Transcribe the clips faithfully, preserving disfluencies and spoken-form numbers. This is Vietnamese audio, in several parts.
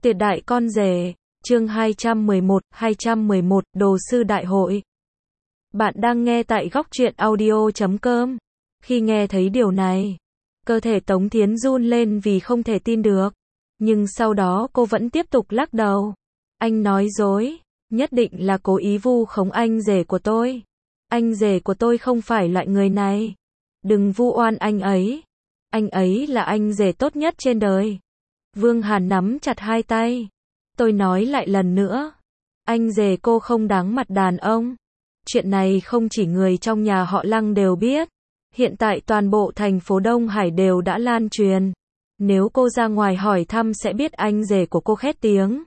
Tuyệt đại con rể, chương hai trăm mười một, hai trăm mười một, Đồ sư đại hội. Bạn đang nghe tại góc truyện audio chấm com. Khi nghe thấy điều này, cơ thể Tống Thiến run lên vì không thể tin được. Nhưng sau đó cô vẫn tiếp tục lắc đầu. Anh nói dối, nhất định là cố ý vu khống anh rể của tôi. Anh rể của tôi không phải loại người này. Đừng vu oan anh ấy. Anh ấy là anh rể tốt nhất trên đời. Vương Hàn nắm chặt hai tay. Tôi nói lại lần nữa. Anh rể cô không đáng mặt đàn ông. Chuyện này không chỉ người trong nhà họ Lăng đều biết. Hiện tại toàn bộ thành phố Đông Hải đều đã lan truyền. Nếu cô ra ngoài hỏi thăm sẽ biết anh rể của cô khét tiếng.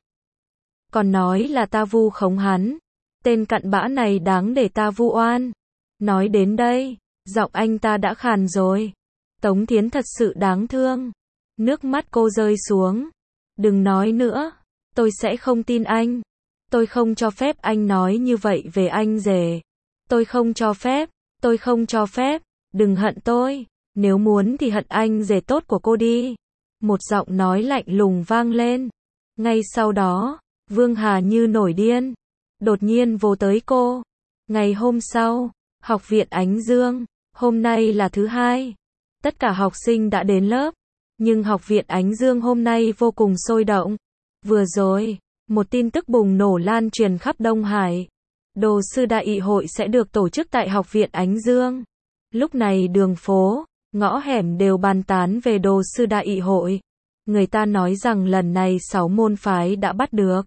Còn nói là ta vu khống hắn. Tên cặn bã này đáng để ta vu oan. Nói đến đây, giọng anh ta đã khàn rồi. Tống Thiến thật sự đáng thương. Nước mắt cô rơi xuống. Đừng nói nữa. Tôi sẽ không tin anh. Tôi không cho phép anh nói như vậy về anh rể. Tôi không cho phép. Tôi không cho phép. Đừng hận tôi. Nếu muốn thì hận anh rể tốt của cô đi. Một giọng nói lạnh lùng vang lên. Ngay sau đó, Vương Hà như nổi điên. Đột nhiên vồ tới cô. Ngày hôm sau, học viện Ánh Dương. Hôm nay là thứ hai. Tất cả học sinh đã đến lớp. Nhưng học viện Ánh Dương hôm nay vô cùng sôi động. Vừa rồi, một tin tức bùng nổ lan truyền khắp Đông Hải. Đồ sư đại hội sẽ được tổ chức tại học viện Ánh Dương. Lúc này đường phố, ngõ hẻm đều bàn tán về đồ sư đại hội. Người ta nói rằng lần này sáu môn phái đã bắt được.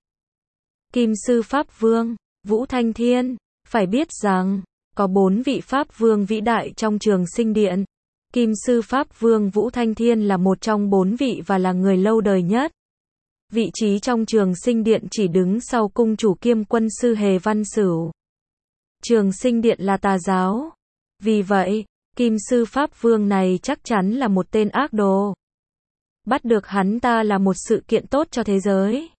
Kim sư Pháp Vương, Vũ Thanh Thiên. Phải biết rằng, có bốn vị Pháp Vương vĩ đại trong Trường Sinh Điện. Kim sư Pháp Vương Vũ Thanh Thiên là một trong bốn vị và là người lâu đời nhất. Vị trí trong Trường Sinh Điện chỉ đứng sau cung chủ kiêm quân sư Hề Văn Sửu. Trường Sinh Điện là tà giáo. Vì vậy, Kim sư Pháp Vương này chắc chắn là một tên ác đồ. Bắt được hắn ta là một sự kiện tốt cho thế giới.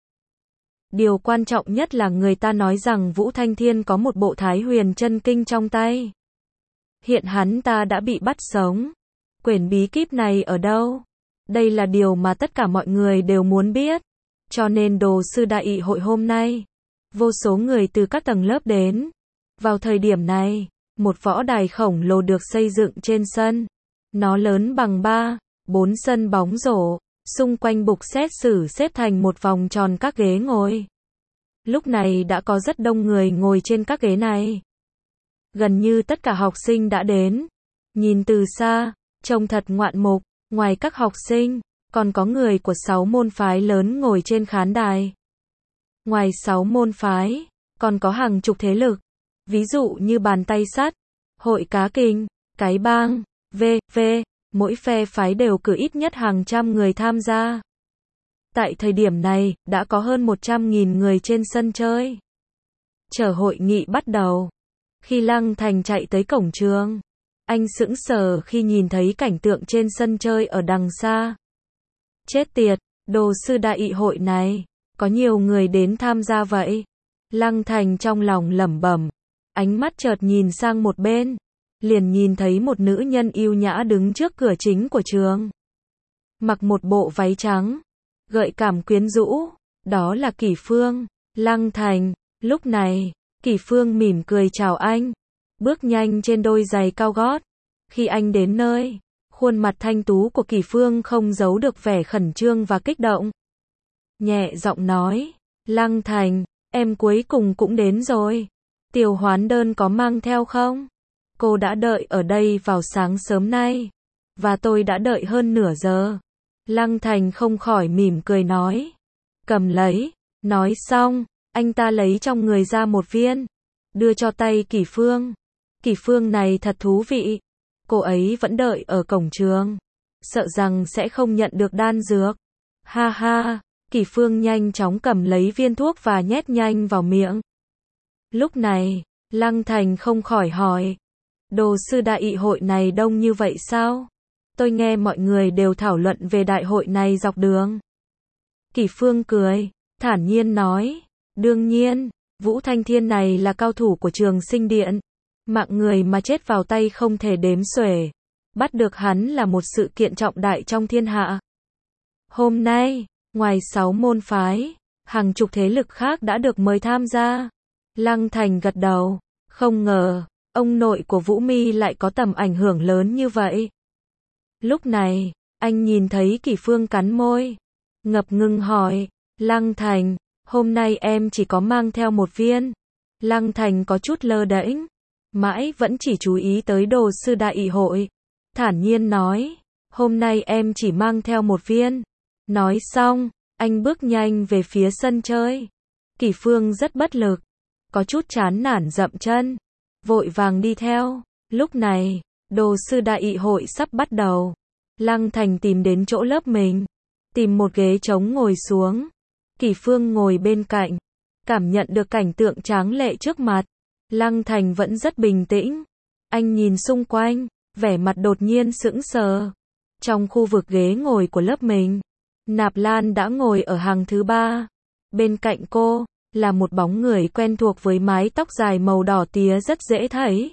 Điều quan trọng nhất là người ta nói rằng Vũ Thanh Thiên có một bộ Thái Huyền Chân Kinh trong tay. Hiện hắn ta đã bị bắt sống. Quyển bí kíp này ở đâu? Đây là điều mà tất cả mọi người đều muốn biết. Cho nên đồ sư đại hội hôm nay, vô số người từ các tầng lớp đến. Vào thời điểm này, một võ đài khổng lồ được xây dựng trên sân. Nó lớn bằng ba, bốn sân bóng rổ. Xung quanh bục xét xử xếp thành một vòng tròn các ghế ngồi. Lúc này đã có rất đông người ngồi trên các ghế này. Gần như tất cả học sinh đã đến. Nhìn từ xa, trông thật ngoạn mục. Ngoài các học sinh, còn có người của sáu môn phái lớn ngồi trên khán đài. Ngoài sáu môn phái, còn có hàng chục thế lực. Ví dụ như bàn tay sắt, hội cá kình, cái bang, vê vê. Mỗi phe phái đều cử ít nhất hàng trăm người tham gia. Tại thời điểm này, đã có hơn một trăm nghìn người trên sân chơi. Chờ hội nghị bắt đầu. Khi Lăng Thành chạy tới cổng trường, anh sững sờ khi nhìn thấy cảnh tượng trên sân chơi ở đằng xa. Chết tiệt, đồ sư đại hội này, có nhiều người đến tham gia vậy. Lăng Thành trong lòng lẩm bẩm, ánh mắt chợt nhìn sang một bên. Liền nhìn thấy một nữ nhân yêu nhã đứng trước cửa chính của trường. Mặc một bộ váy trắng, gợi cảm quyến rũ, đó là Kỷ Phương. Lăng Thành, lúc này, Kỷ Phương mỉm cười chào anh, bước nhanh trên đôi giày cao gót. Khi anh đến nơi, khuôn mặt thanh tú của Kỷ Phương không giấu được vẻ khẩn trương và kích động. Nhẹ giọng nói, Lăng Thành, em cuối cùng cũng đến rồi. Tiểu hoán đơn có mang theo không? Cô đã đợi ở đây vào sáng sớm nay. Và tôi đã đợi hơn nửa giờ. Lăng Thành không khỏi mỉm cười nói. Cầm lấy. Nói xong, anh ta lấy trong người ra một viên. Đưa cho tay Kỷ Phương. Kỷ Phương này thật thú vị. Cô ấy vẫn đợi ở cổng trường. Sợ rằng sẽ không nhận được đan dược. Ha ha, Kỷ Phương nhanh chóng cầm lấy viên thuốc và nhét nhanh vào miệng. Lúc này, Lăng Thành không khỏi hỏi. Đồ sư đại hội này đông như vậy sao? Tôi nghe mọi người đều thảo luận về đại hội này dọc đường. Kỷ Phương cười, thản nhiên nói. Đương nhiên, Vũ Thanh Thiên này là cao thủ của Trường Sinh Điện. Mạng người mà chết vào tay không thể đếm xuể. Bắt được hắn là một sự kiện trọng đại trong thiên hạ. Hôm nay, Ngoài sáu môn phái, hàng chục thế lực khác đã được mời tham gia. Lăng Thành gật đầu, không ngờ, ông nội của Vũ Mi lại có tầm ảnh hưởng lớn như vậy. Lúc này, anh nhìn thấy Kỷ Phương cắn môi, ngập ngừng hỏi, Lăng Thành, hôm nay em chỉ có mang theo một viên. Lăng Thành có chút lơ đễnh, mãi vẫn chỉ chú ý tới đồ sư đại hội. Thản nhiên nói, hôm nay em chỉ mang theo một viên. Nói xong, anh bước nhanh về phía sân chơi. Kỷ Phương rất bất lực, có chút chán nản dậm chân, vội vàng đi theo. Lúc này, đồ sư đại hội sắp bắt đầu. Lăng Thành tìm đến chỗ lớp mình, tìm một ghế trống ngồi xuống. Kỷ Phương ngồi bên cạnh, cảm nhận được cảnh tượng tráng lệ trước mặt. Lăng Thành vẫn rất bình tĩnh. Anh nhìn xung quanh, vẻ mặt đột nhiên sững sờ. Trong khu vực ghế ngồi của lớp mình, Nạp Lan đã ngồi ở hàng thứ ba. Bên cạnh cô, là một bóng người quen thuộc với mái tóc dài màu đỏ tía rất dễ thấy.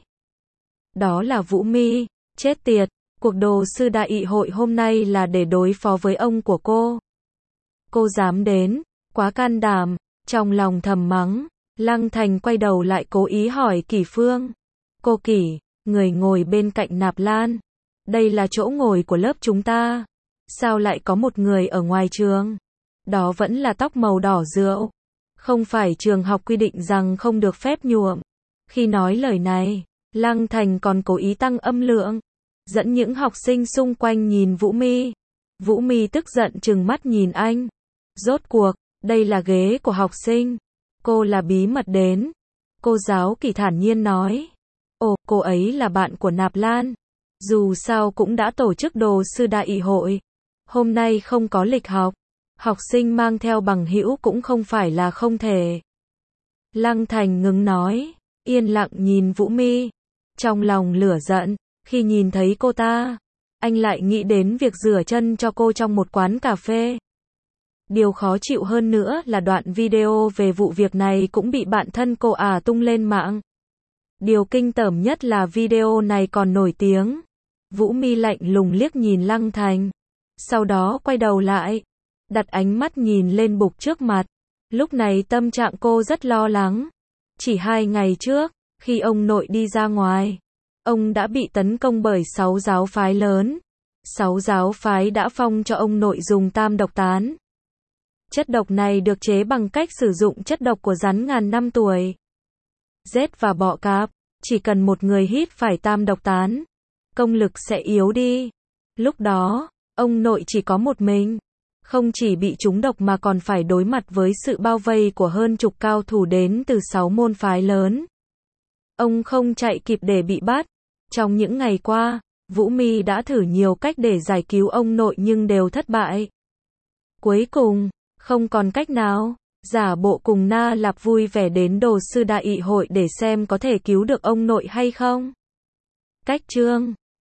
Đó là Vũ Mi. Chết tiệt, cuộc đồ sư đại hội hôm nay là để đối phó với ông của cô. Cô dám đến, quá can đảm. Trong lòng thầm mắng, Lăng Thành quay đầu lại cố ý hỏi Kỷ Phương. Cô Kỷ, người ngồi bên cạnh Nạp Lan, đây là chỗ ngồi của lớp chúng ta. Sao lại có một người ở ngoài trường? Đó vẫn là tóc màu đỏ rượu. Không phải trường học quy định rằng không được phép nhuộm. Khi nói lời này, Lăng Thành còn cố ý tăng âm lượng, dẫn những học sinh xung quanh nhìn Vũ Mi. Vũ Mi tức giận trừng mắt nhìn anh. Rốt cuộc, đây là ghế của học sinh. Cô là bí mật đến. Cô giáo Kỷ thản nhiên nói. Ồ, cô ấy là bạn của Nạp Lan. Dù sao cũng đã tổ chức đồ sư đại hội. Hôm nay không có lịch học. Học sinh mang theo bằng hữu cũng không phải là không thể. Lăng Thành ngừng nói, yên lặng nhìn Vũ Mi. Trong lòng lửa giận, khi nhìn thấy cô ta, anh lại nghĩ đến việc rửa chân cho cô trong một quán cà phê. Điều khó chịu hơn nữa là đoạn video về vụ việc này cũng bị bạn thân cô ả tung lên mạng. Điều kinh tởm nhất là video này còn nổi tiếng. Vũ Mi lạnh lùng liếc nhìn Lăng Thành, sau đó quay đầu lại, đặt ánh mắt nhìn lên bục trước mặt. Lúc này tâm trạng cô rất lo lắng. Chỉ hai ngày trước, khi ông nội đi ra ngoài, ông đã bị tấn công bởi sáu giáo phái lớn. Sáu giáo phái đã phong cho ông nội dùng tam độc tán. Chất độc này được chế bằng cách sử dụng chất độc của rắn ngàn năm tuổi. Rết và bọ cạp, chỉ cần một người hít phải tam độc tán, công lực sẽ yếu đi. Lúc đó, ông nội chỉ có một mình. Không chỉ bị trúng độc mà còn phải đối mặt với sự bao vây của hơn chục cao thủ đến từ sáu môn phái lớn. Ông không chạy kịp để bị bắt. Trong những ngày qua, Vũ Mi đã thử nhiều cách để giải cứu ông nội nhưng đều thất bại. Cuối cùng, không còn cách nào, giả bộ cùng Na Lạp vui vẻ đến đồ sư đại hội để xem có thể cứu được ông nội hay không. Cách chương